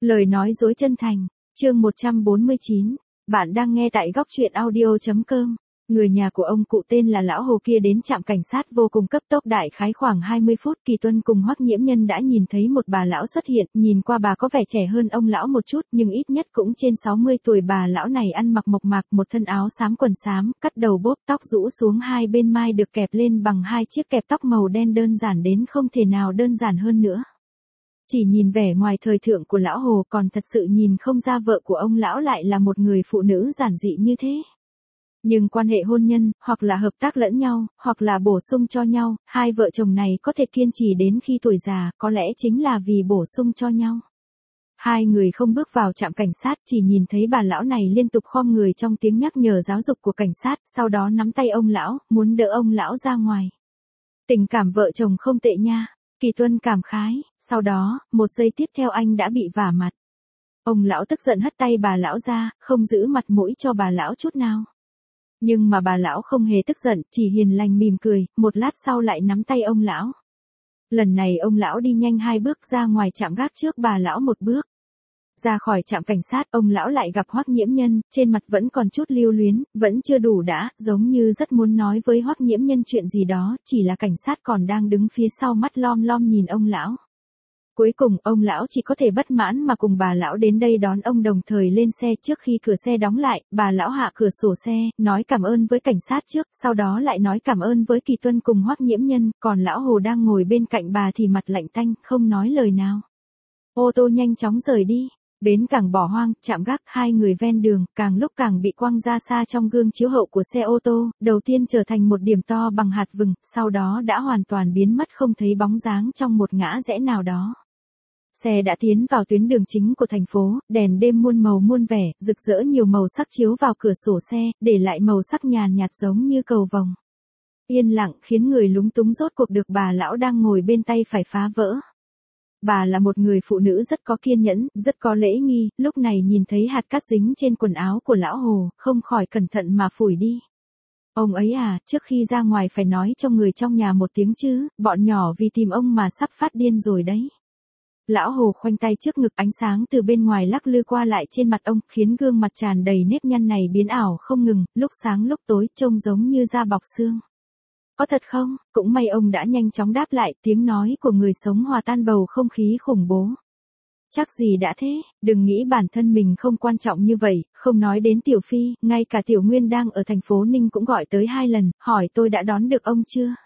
Lời nói dối chân thành, chương 149, bạn đang nghe tại góc truyện audio.com. Người nhà của ông cụ tên là Lão Hồ kia đến trạm cảnh sát vô cùng cấp tốc, đại khái khoảng 20 phút. Kỳ Tuân cùng Hoắc Nhiễm Nhân đã nhìn thấy một bà lão xuất hiện, nhìn qua bà có vẻ trẻ hơn ông lão một chút, nhưng ít nhất cũng trên 60 tuổi. Bà lão này ăn mặc mộc mạc, một thân áo xám quần xám, cắt đầu bốp, tóc rũ xuống hai bên mai được kẹp lên bằng hai chiếc kẹp tóc màu đen đơn giản đến không thể nào đơn giản hơn nữa. Chỉ nhìn vẻ ngoài thời thượng của Lão Hồ còn thật sự nhìn không ra vợ của ông lão lại là một người phụ nữ giản dị như thế. Nhưng quan hệ hôn nhân, hoặc là hợp tác lẫn nhau, hoặc là bổ sung cho nhau, hai vợ chồng này có thể kiên trì đến khi tuổi già, có lẽ chính là vì bổ sung cho nhau. Hai người không bước vào trạm cảnh sát, chỉ nhìn thấy bà lão này liên tục khom người trong tiếng nhắc nhở giáo dục của cảnh sát, sau đó nắm tay ông lão, muốn đỡ ông lão ra ngoài. Tình cảm vợ chồng không tệ nha. Kỳ Tuân cảm khái, sau đó, một giây tiếp theo anh đã bị vả mặt. Ông lão tức giận hất tay bà lão ra, không giữ mặt mũi cho bà lão chút nào. Nhưng mà bà lão không hề tức giận, chỉ hiền lành mỉm cười, một lát sau lại nắm tay ông lão. Lần này ông lão đi nhanh hai bước ra ngoài trạm gác trước bà lão một bước. Ra khỏi trạm cảnh sát, ông lão lại gặp Hoắc Nhiễm Nhân, trên mặt vẫn còn chút lưu luyến, vẫn chưa đủ đã, giống như rất muốn nói với Hoắc Nhiễm Nhân chuyện gì đó, chỉ là cảnh sát còn đang đứng phía sau mắt lom lom nhìn ông lão. Cuối cùng, ông lão chỉ có thể bất mãn mà cùng bà lão đến đây đón ông, đồng thời lên xe. Trước khi cửa xe đóng lại, bà lão hạ cửa sổ xe, nói cảm ơn với cảnh sát trước, sau đó lại nói cảm ơn với Kỳ Tuân cùng Hoắc Nhiễm Nhân, còn Lão Hồ đang ngồi bên cạnh bà thì mặt lạnh tanh, không nói lời nào. Ô tô nhanh chóng rời đi. Bến cảng bỏ hoang, trạm gác, hai người ven đường, càng lúc càng bị quăng ra xa trong gương chiếu hậu của xe ô tô, đầu tiên trở thành một điểm to bằng hạt vừng, sau đó đã hoàn toàn biến mất không thấy bóng dáng trong một ngã rẽ nào đó. Xe đã tiến vào tuyến đường chính của thành phố, đèn đêm muôn màu muôn vẻ, rực rỡ nhiều màu sắc chiếu vào cửa sổ xe, để lại màu sắc nhàn nhạt giống như cầu vồng. Yên lặng khiến người lúng túng, rốt cuộc được bà lão đang ngồi bên tay phải phá vỡ. Bà là một người phụ nữ rất có kiên nhẫn, rất có lễ nghi, lúc này nhìn thấy hạt cát dính trên quần áo của Lão Hồ, không khỏi cẩn thận mà phủi đi. Ông ấy à, trước khi ra ngoài phải nói cho người trong nhà một tiếng chứ, bọn nhỏ vì tìm ông mà sắp phát điên rồi đấy. Lão Hồ khoanh tay trước ngực, ánh sáng từ bên ngoài lắc lư qua lại trên mặt ông, khiến gương mặt tràn đầy nếp nhăn này biến ảo không ngừng, lúc sáng lúc tối, trông giống như da bọc xương. Có thật không? Cũng may ông đã nhanh chóng đáp lại, tiếng nói của người sống hòa tan bầu không khí khủng bố. Chắc gì đã thế, đừng nghĩ bản thân mình không quan trọng như vậy, không nói đến Tiểu Phi, ngay cả Tiểu Nguyên đang ở thành phố Ninh cũng gọi tới 2 lần, hỏi tôi đã đón được ông chưa?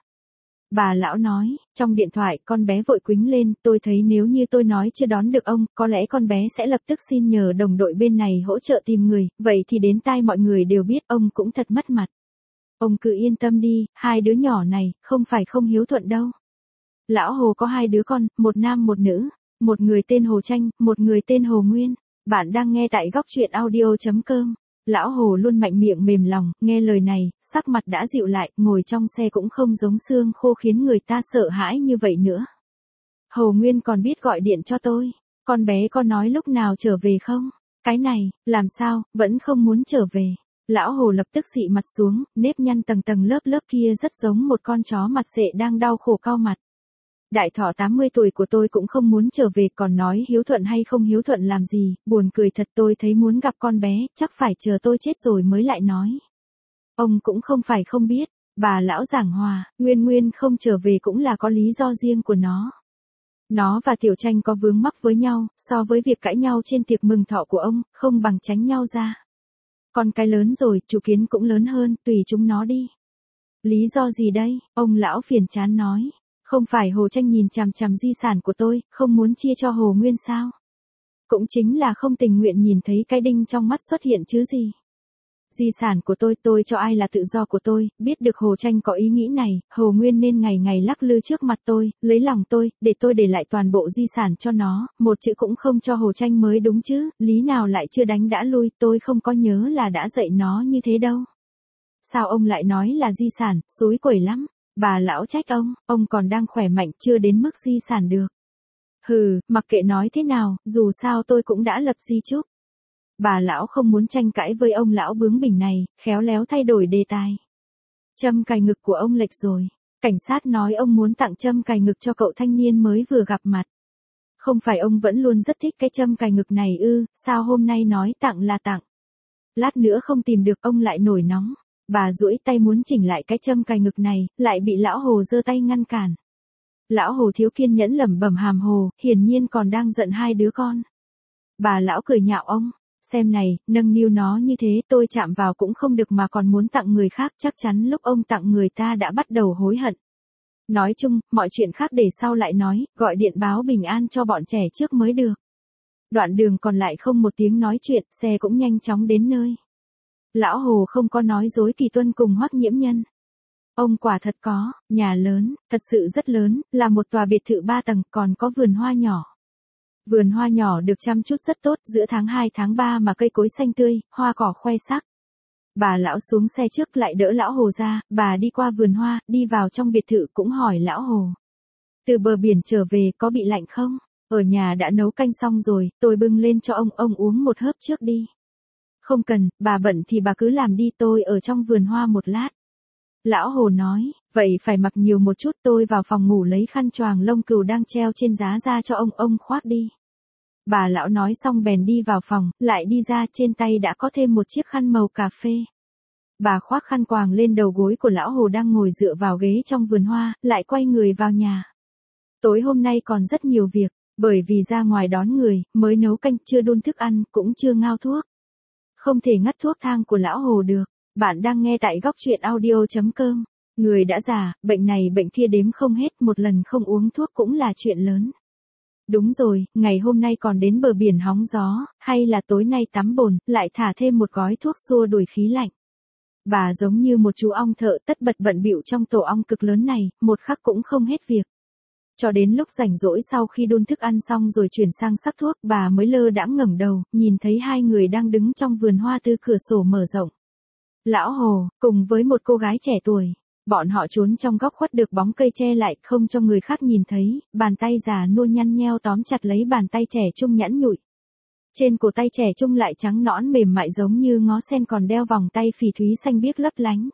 Bà lão nói, trong điện thoại, con bé vội quýnh lên, tôi thấy nếu như tôi nói chưa đón được ông, có lẽ con bé sẽ lập tức xin nhờ đồng đội bên này hỗ trợ tìm người, vậy thì đến tai mọi người đều biết, ông cũng thật mất mặt. Ông cứ yên tâm đi, hai đứa nhỏ này, không phải không hiếu thuận đâu. Lão Hồ có 2 đứa con, một nam một nữ, một người tên Hồ Tranh, một người tên Hồ Nguyên. Bạn đang nghe tại góc truyện audio.com. Lão Hồ luôn mạnh miệng mềm lòng, nghe lời này, sắc mặt đã dịu lại, ngồi trong xe cũng không giống xương khô khiến người ta sợ hãi như vậy nữa. Hồ Nguyên còn biết gọi điện cho tôi, con bé có nói lúc nào trở về không? Cái này, làm sao, vẫn không muốn trở về. Lão Hồ lập tức xị mặt xuống, nếp nhăn tầng tầng lớp lớp kia rất giống một con chó mặt xệ đang đau khổ cau mặt. Đại thọ 80 tuổi của tôi cũng không muốn trở về, còn nói hiếu thuận hay không hiếu thuận làm gì, buồn cười thật, tôi thấy muốn gặp con bé, chắc phải chờ tôi chết rồi mới lại nói. Ông cũng không phải không biết, bà lão giảng hòa, Nguyên không trở về cũng là có lý do riêng của nó. Nó và Tiểu Tranh có vướng mắc với nhau, so với việc cãi nhau trên tiệc mừng thọ của ông, không bằng tránh nhau ra. Con cái lớn rồi, chủ kiến cũng lớn hơn, tùy chúng nó đi. Lý do gì đây? Ông lão phiền chán nói. Không phải Hồ Tranh nhìn chằm chằm di sản của tôi, không muốn chia cho Hồ Nguyên sao? Cũng chính là không tình nguyện nhìn thấy cái đinh trong mắt xuất hiện chứ gì. Di sản của tôi cho ai là tự do của tôi, biết được Hồ Tranh có ý nghĩ này, Hồ Nguyên nên ngày ngày lắc lư trước mặt tôi, lấy lòng tôi để lại toàn bộ di sản cho nó, một chữ cũng không cho Hồ Tranh mới đúng chứ, lý nào lại chưa đánh đã lui, tôi không có nhớ là đã dạy nó như thế đâu. Sao ông lại nói là di sản, xúi quẩy lắm, bà lão trách ông còn đang khỏe mạnh chưa đến mức di sản được. Hừ, mặc kệ nói thế nào, dù sao tôi cũng đã lập di chúc. Bà lão không muốn tranh cãi với ông lão bướng bỉnh này, khéo léo thay đổi đề tài. Châm cài ngực của ông lệch rồi. Cảnh sát nói ông muốn tặng châm cài ngực cho cậu thanh niên mới vừa gặp mặt. Không phải ông vẫn luôn rất thích cái châm cài ngực này ư, sao hôm nay nói tặng là tặng. Lát nữa không tìm được ông lại nổi nóng. Bà duỗi tay muốn chỉnh lại cái châm cài ngực này, lại bị lão Hồ giơ tay ngăn cản. Lão Hồ thiếu kiên nhẫn lẩm bẩm hàm hồ, hiển nhiên còn đang giận hai đứa con. Bà lão cười nhạo ông, xem này, nâng niu nó như thế tôi chạm vào cũng không được mà còn muốn tặng người khác, chắc chắn lúc ông tặng người ta đã bắt đầu hối hận. Nói chung, mọi chuyện khác để sau lại nói, gọi điện báo bình an cho bọn trẻ trước mới được. Đoạn đường còn lại không một tiếng nói chuyện, xe cũng nhanh chóng đến nơi. Lão Hồ không có nói dối Kỳ Tuân cùng Hoắc Nhiễm Nhân. Ông quả thật có, nhà lớn, thật sự rất lớn, là một tòa biệt thự 3 tầng, còn có vườn hoa nhỏ. Vườn hoa nhỏ được chăm chút rất tốt, giữa tháng 2 tháng 3 mà cây cối xanh tươi, hoa cỏ khoe sắc. Bà lão xuống xe trước lại đỡ lão Hồ ra, bà đi qua vườn hoa, đi vào trong biệt thự cũng hỏi lão Hồ. Từ bờ biển trở về có bị lạnh không? Ở nhà đã nấu canh xong rồi, tôi bưng lên cho ông uống một hớp trước đi. Không cần, bà bận thì bà cứ làm đi, tôi ở trong vườn hoa một lát. Lão Hồ nói, vậy phải mặc nhiều một chút, tôi vào phòng ngủ lấy khăn choàng lông cừu đang treo trên giá ra cho ông khoác đi. Bà lão nói xong bèn đi vào phòng, lại đi ra, trên tay đã có thêm một chiếc khăn màu cà phê. Bà khoác khăn quàng lên đầu gối của lão Hồ đang ngồi dựa vào ghế trong vườn hoa, lại quay người vào nhà. Tối hôm nay còn rất nhiều việc, bởi vì ra ngoài đón người, mới nấu canh, chưa đun thức ăn, cũng chưa ngao thuốc. Không thể ngắt thuốc thang của lão Hồ được. Bạn đang nghe tại góc truyện audio.com. Người đã già, bệnh này bệnh kia đếm không hết, một lần không uống thuốc cũng là chuyện lớn. Đúng rồi, ngày hôm nay còn đến bờ biển hóng gió, hay là tối nay tắm bồn, lại thả thêm một gói thuốc xua đuổi khí lạnh. Bà giống như một chú ong thợ tất bật bận bịu trong tổ ong cực lớn này, một khắc cũng không hết việc. Cho đến lúc rảnh rỗi sau khi đun thức ăn xong rồi chuyển sang sắc thuốc, bà mới lơ đãng ngẩng đầu, nhìn thấy hai người đang đứng trong vườn hoa từ cửa sổ mở rộng. Lão Hồ, cùng với một cô gái trẻ tuổi. Bọn họ trốn trong góc khuất được bóng cây che lại, không cho người khác nhìn thấy, bàn tay già nua nhăn nheo tóm chặt lấy bàn tay trẻ trung nhẵn nhụi. Trên cổ tay trẻ trung lại trắng nõn mềm mại giống như ngó sen, còn đeo vòng tay phỉ thúy xanh biếc lấp lánh.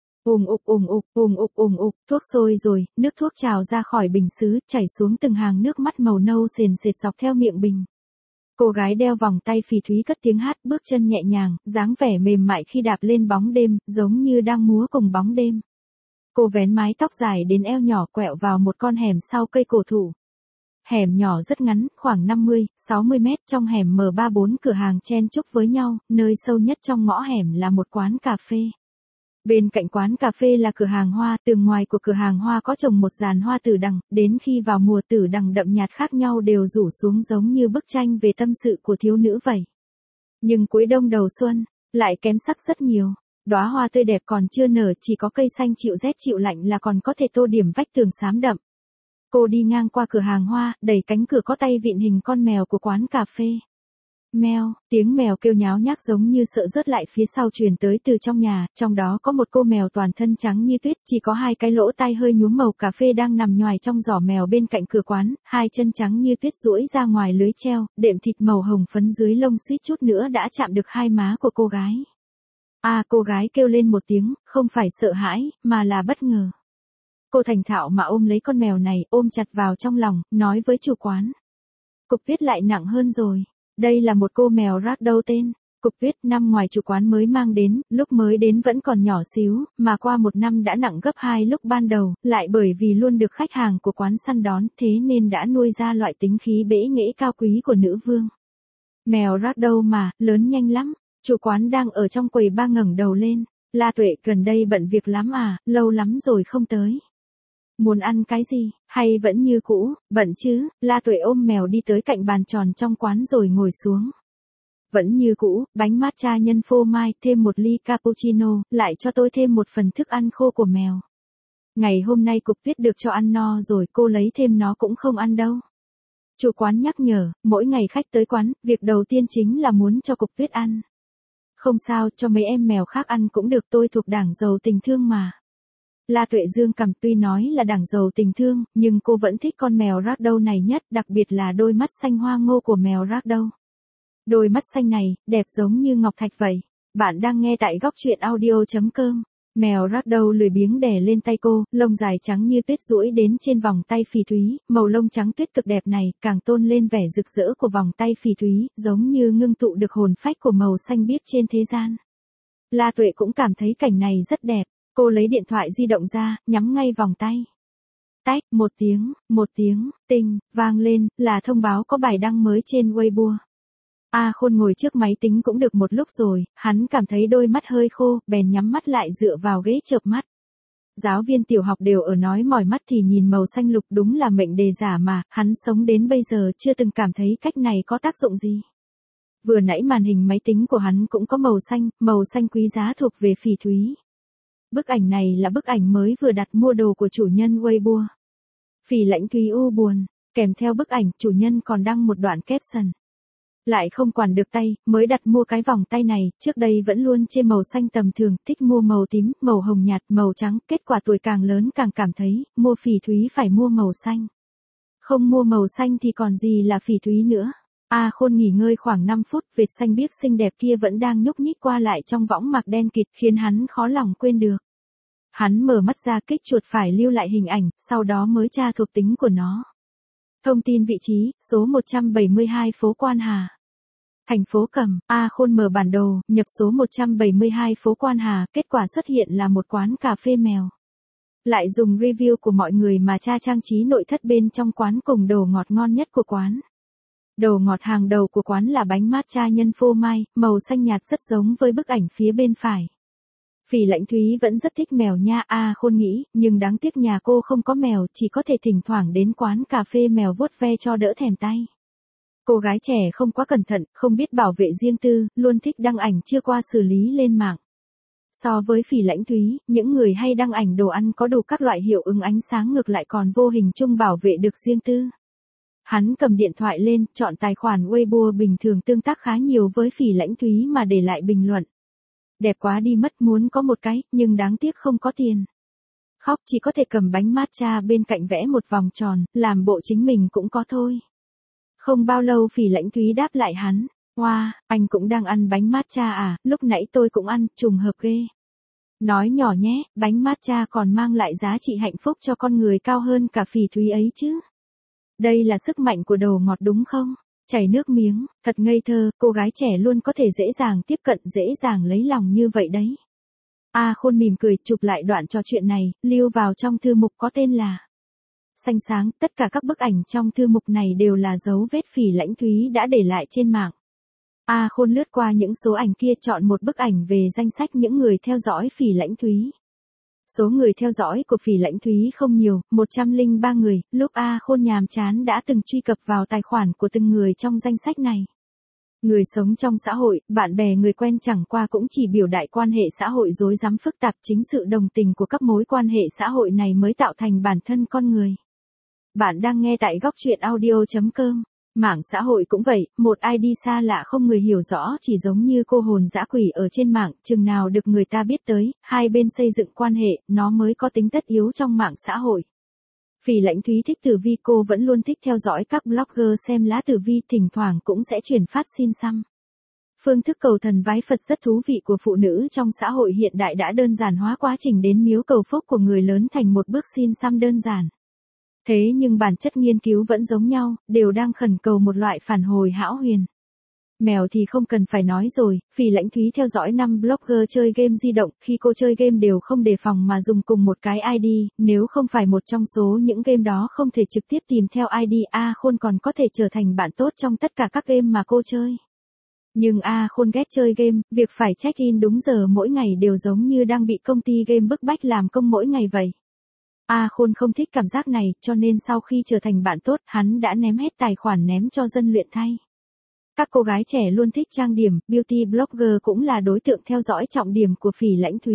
Thuốc sôi rồi, nước thuốc trào ra khỏi bình sứ, chảy xuống từng hàng nước mắt màu nâu sền sệt dọc theo miệng bình. Cô gái đeo vòng tay phỉ thúy cất tiếng hát, bước chân nhẹ nhàng, dáng vẻ mềm mại khi đạp lên bóng đêm, giống như đang múa cùng bóng đêm. Cô vén mái tóc dài đến eo nhỏ, quẹo vào một con hẻm sau cây cổ thụ. Hẻm nhỏ rất ngắn, khoảng 50-60 mét, trong hẻm mở 3-4 cửa hàng chen chúc với nhau, nơi sâu nhất trong ngõ hẻm là một quán cà phê. Bên cạnh quán cà phê là cửa hàng hoa, tường ngoài của cửa hàng hoa có trồng một dàn hoa tử đằng, đến khi vào mùa tử đằng đậm nhạt khác nhau đều rủ xuống giống như bức tranh về tâm sự của thiếu nữ vậy. Nhưng cuối đông đầu xuân, lại kém sắc rất nhiều. Đóa hoa tươi đẹp còn chưa nở, chỉ có cây xanh chịu rét chịu lạnh là còn có thể tô điểm vách tường xám đậm. Cô đi ngang qua cửa hàng hoa, đẩy cánh cửa có tay vịn hình con mèo của quán cà phê. Mèo, tiếng mèo kêu nháo nhác giống như sợ rớt lại phía sau truyền tới từ trong nhà, trong đó có một cô mèo toàn thân trắng như tuyết, chỉ có hai cái lỗ tai hơi nhuốm màu cà phê đang nằm nhoài trong giỏ mèo bên cạnh cửa quán, hai chân trắng như tuyết duỗi ra ngoài lưới treo, đệm thịt màu hồng phấn dưới lông suýt chút nữa đã chạm được hai má của cô gái. Cô gái kêu lên một tiếng, không phải sợ hãi, mà là bất ngờ. Cô thành thạo mà ôm lấy con mèo này, ôm chặt vào trong lòng, nói với chủ quán. Cục tuyết lại nặng hơn rồi. Đây là một cô mèo ragdoll tên Cục Tuyết, năm ngoài chủ quán mới mang đến, lúc mới đến vẫn còn nhỏ xíu, mà qua một năm đã nặng gấp 2 lúc ban đầu, lại bởi vì luôn được khách hàng của quán săn đón, thế nên đã nuôi ra loại tính khí bẽ nghễ cao quý của nữ vương. Mèo ragdoll mà, lớn nhanh lắm. Chủ quán đang ở trong quầy ba ngẩng đầu lên. La Tuệ, gần đây bận việc lắm à, lâu lắm rồi không tới. Muốn ăn cái gì, hay vẫn như cũ, bận chứ? La Tuệ ôm mèo đi tới cạnh bàn tròn trong quán rồi ngồi xuống. Vẫn như cũ, bánh matcha nhân phô mai, thêm một ly cappuccino, lại cho tôi thêm một phần thức ăn khô của mèo. Ngày hôm nay Cục Tuyết được cho ăn no rồi, cô lấy thêm nó cũng không ăn đâu. Chủ quán nhắc nhở, mỗi ngày khách tới quán, việc đầu tiên chính là muốn cho Cục Tuyết ăn. Không sao, cho mấy em mèo khác ăn cũng được, tôi thuộc đảng giàu tình thương mà. La Tuệ dương cằm, tuy nói là đảng giàu tình thương, nhưng cô vẫn thích con mèo ragdoll này nhất, đặc biệt là đôi mắt xanh hoa ngô của mèo ragdoll. Đôi mắt xanh này, đẹp giống như ngọc thạch vậy. Bạn đang nghe tại góc truyện audio.com. Mèo ragdoll lười biếng đè lên tay cô, lông dài trắng như tuyết duỗi đến trên vòng tay phỉ thúy, màu lông trắng tuyết cực đẹp này, càng tôn lên vẻ rực rỡ của vòng tay phỉ thúy, giống như ngưng tụ được hồn phách của màu xanh biếc trên thế gian. La Tuệ cũng cảm thấy cảnh này rất đẹp, cô lấy điện thoại di động ra, nhắm ngay vòng tay. Tách, một tiếng, tinh, vang lên, là thông báo có bài đăng mới trên Weibo. A Khôn ngồi trước máy tính cũng được một lúc rồi, hắn cảm thấy đôi mắt hơi khô, bèn nhắm mắt lại dựa vào ghế chợp mắt. Giáo viên tiểu học đều ở nói mỏi mắt thì nhìn màu xanh lục đúng là mệnh đề giả mà, hắn sống đến bây giờ chưa từng cảm thấy cách này có tác dụng gì. Vừa nãy màn hình máy tính của hắn cũng có màu xanh quý giá thuộc về phỉ thúy. Bức ảnh này là bức ảnh mới vừa đặt mua đồ của chủ nhân Weibo. Phỉ Lãnh Thúy u buồn, kèm theo bức ảnh chủ nhân còn đăng một đoạn caption. Lại không quản được tay, mới đặt mua cái vòng tay này, trước đây vẫn luôn chê màu xanh tầm thường, thích mua màu tím, màu hồng nhạt, màu trắng, kết quả tuổi càng lớn càng cảm thấy, mua phỉ thúy phải mua màu xanh. Không mua màu xanh thì còn gì là phỉ thúy nữa. A Khôn nghỉ ngơi khoảng 5 phút, vệt xanh biếc xinh đẹp kia vẫn đang nhúc nhích qua lại trong võng mạc đen kịt, khiến hắn khó lòng quên được. Hắn mở mắt ra, kích chuột phải lưu lại hình ảnh, sau đó mới tra thuộc tính của nó. Thông tin vị trí, số 172 phố Quan Hà. Thành phố Cẩm, A Khôn mở bản đồ, nhập số 172 phố Quan Hà, kết quả xuất hiện là một quán cà phê mèo. Lại dùng review của mọi người mà tra trang trí nội thất bên trong quán cùng đồ ngọt ngon nhất của quán. Đồ ngọt hàng đầu của quán là bánh matcha nhân phô mai, màu xanh nhạt rất giống với bức ảnh phía bên phải. Phỉ Lãnh Thúy vẫn rất thích mèo nha, A Khôn nghĩ, nhưng đáng tiếc nhà cô không có mèo, chỉ có thể thỉnh thoảng đến quán cà phê mèo vuốt ve cho đỡ thèm tay. Cô gái trẻ không quá cẩn thận, không biết bảo vệ riêng tư, luôn thích đăng ảnh chưa qua xử lý lên mạng. So với Phỉ Lãnh Thúy, những người hay đăng ảnh đồ ăn có đủ các loại hiệu ứng ánh sáng ngược lại còn vô hình chung bảo vệ được riêng tư. Hắn cầm điện thoại lên, chọn tài khoản Weibo bình thường tương tác khá nhiều với Phỉ Lãnh Thúy mà để lại bình luận. Đẹp quá đi mất, muốn có một cái, nhưng đáng tiếc không có tiền. Khóc chỉ có thể cầm bánh matcha bên cạnh vẽ một vòng tròn, làm bộ chính mình cũng có thôi. Không bao lâu Phỉ Lãnh Thúy đáp lại hắn, wow, anh cũng đang ăn bánh matcha à, lúc nãy tôi cũng ăn, trùng hợp ghê. Nói nhỏ nhé, bánh matcha còn mang lại giá trị hạnh phúc cho con người cao hơn cả phỉ thúy ấy chứ. Đây là sức mạnh của đồ ngọt đúng không? Chảy nước miếng, thật ngây thơ, cô gái trẻ luôn có thể dễ dàng tiếp cận, dễ dàng lấy lòng như vậy đấy. A Khôn mỉm cười, chụp lại đoạn trò chuyện này, lưu vào trong thư mục có tên là Xanh Sáng, tất cả các bức ảnh trong thư mục này đều là dấu vết Phỉ Lãnh Thúy đã để lại trên mạng. A Khôn lướt qua những số ảnh kia, chọn một bức ảnh về danh sách những người theo dõi Phỉ Lãnh Thúy. Số người theo dõi của Phỉ Lãnh Thúy không nhiều, 103 người, lúc A Khôn nhàm chán đã từng truy cập vào tài khoản của từng người trong danh sách này. Người sống trong xã hội, bạn bè người quen chẳng qua cũng chỉ biểu đại quan hệ xã hội rối rắm phức tạp, chính sự đồng tình của các mối quan hệ xã hội này mới tạo thành bản thân con người. Bạn đang nghe tại góc truyện audio.com. Mạng xã hội cũng vậy, một ID xa lạ không người hiểu rõ chỉ giống như cô hồn dã quỷ ở trên mạng, chừng nào được người ta biết tới, hai bên xây dựng quan hệ, nó mới có tính tất yếu trong mạng xã hội. Phỉ Lãnh Thúy thích tử vi, cô vẫn luôn thích theo dõi các blogger xem lá tử vi, thỉnh thoảng cũng sẽ chuyển phát xin xăm. Phương thức cầu thần vái Phật rất thú vị của phụ nữ trong xã hội hiện đại đã đơn giản hóa quá trình đến miếu cầu phúc của người lớn thành một bước xin xăm đơn giản. Thế nhưng bản chất nghiên cứu vẫn giống nhau, đều đang khẩn cầu một loại phản hồi hão huyền. Mèo thì không cần phải nói rồi, Phỉ Lãnh Thúy theo dõi 5 blogger chơi game di động, khi cô chơi game đều không đề phòng mà dùng cùng một cái ID, nếu không phải một trong số những game đó không thể trực tiếp tìm theo ID, A Khôn còn có thể trở thành bạn tốt trong tất cả các game mà cô chơi. Nhưng A Khôn ghét chơi game, việc phải check-in đúng giờ mỗi ngày đều giống như đang bị công ty game bức bách làm công mỗi ngày vậy. A Khôn không thích cảm giác này, cho nên sau khi trở thành bạn tốt, hắn đã ném hết tài khoản ném cho dân luyện thay. Các cô gái trẻ luôn thích trang điểm, beauty blogger cũng là đối tượng theo dõi trọng điểm của Phỉ Lãnh Thúy.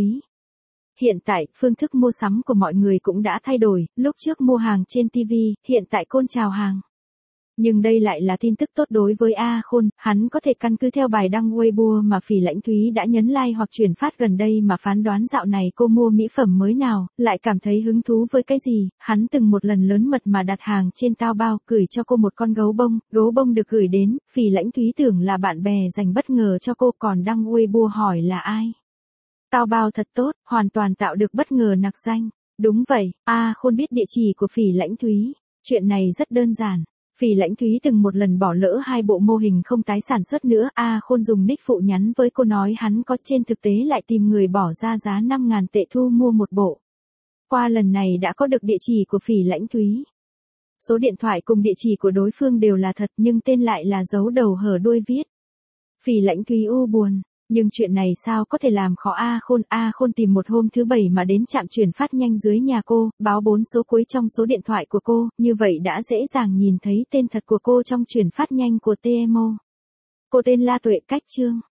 Hiện tại, phương thức mua sắm của mọi người cũng đã thay đổi, lúc trước mua hàng trên TV, hiện tại côn chào hàng. Nhưng đây lại là tin tức tốt đối với A Khôn, hắn có thể căn cứ theo bài đăng Weibo mà Phỉ Lãnh Thúy đã nhấn like hoặc chuyển phát gần đây mà phán đoán dạo này cô mua mỹ phẩm mới nào, lại cảm thấy hứng thú với cái gì. Hắn từng một lần lớn mật mà đặt hàng trên Taobao, gửi cho cô một con gấu bông được gửi đến, Phỉ Lãnh Thúy tưởng là bạn bè dành bất ngờ cho cô, còn đăng Weibo hỏi là ai. Sao bao thật tốt, hoàn toàn tạo được bất ngờ nặc danh. Đúng vậy, A Khôn biết địa chỉ của Phỉ Lãnh Thúy. Chuyện này rất đơn giản. Phỉ Lãnh Thúy từng một lần bỏ lỡ 2 bộ mô hình không tái sản xuất nữa. A Khôn dùng nick phụ nhắn với cô nói hắn có, trên thực tế lại tìm người bỏ ra giá 5.000 tệ thu mua một bộ. Qua lần này đã có được địa chỉ của Phỉ Lãnh Thúy. Số điện thoại cùng địa chỉ của đối phương đều là thật nhưng tên lại là dấu đầu hở đuôi viết. Phỉ Lãnh Thúy u buồn. Nhưng chuyện này sao có thể làm khó A Khôn. A Khôn tìm một hôm thứ Bảy mà đến trạm chuyển phát nhanh dưới nhà cô, báo 4 số cuối trong số điện thoại của cô, như vậy đã dễ dàng nhìn thấy tên thật của cô trong chuyển phát nhanh của TMO. Cô tên La Tuệ, cách Trương.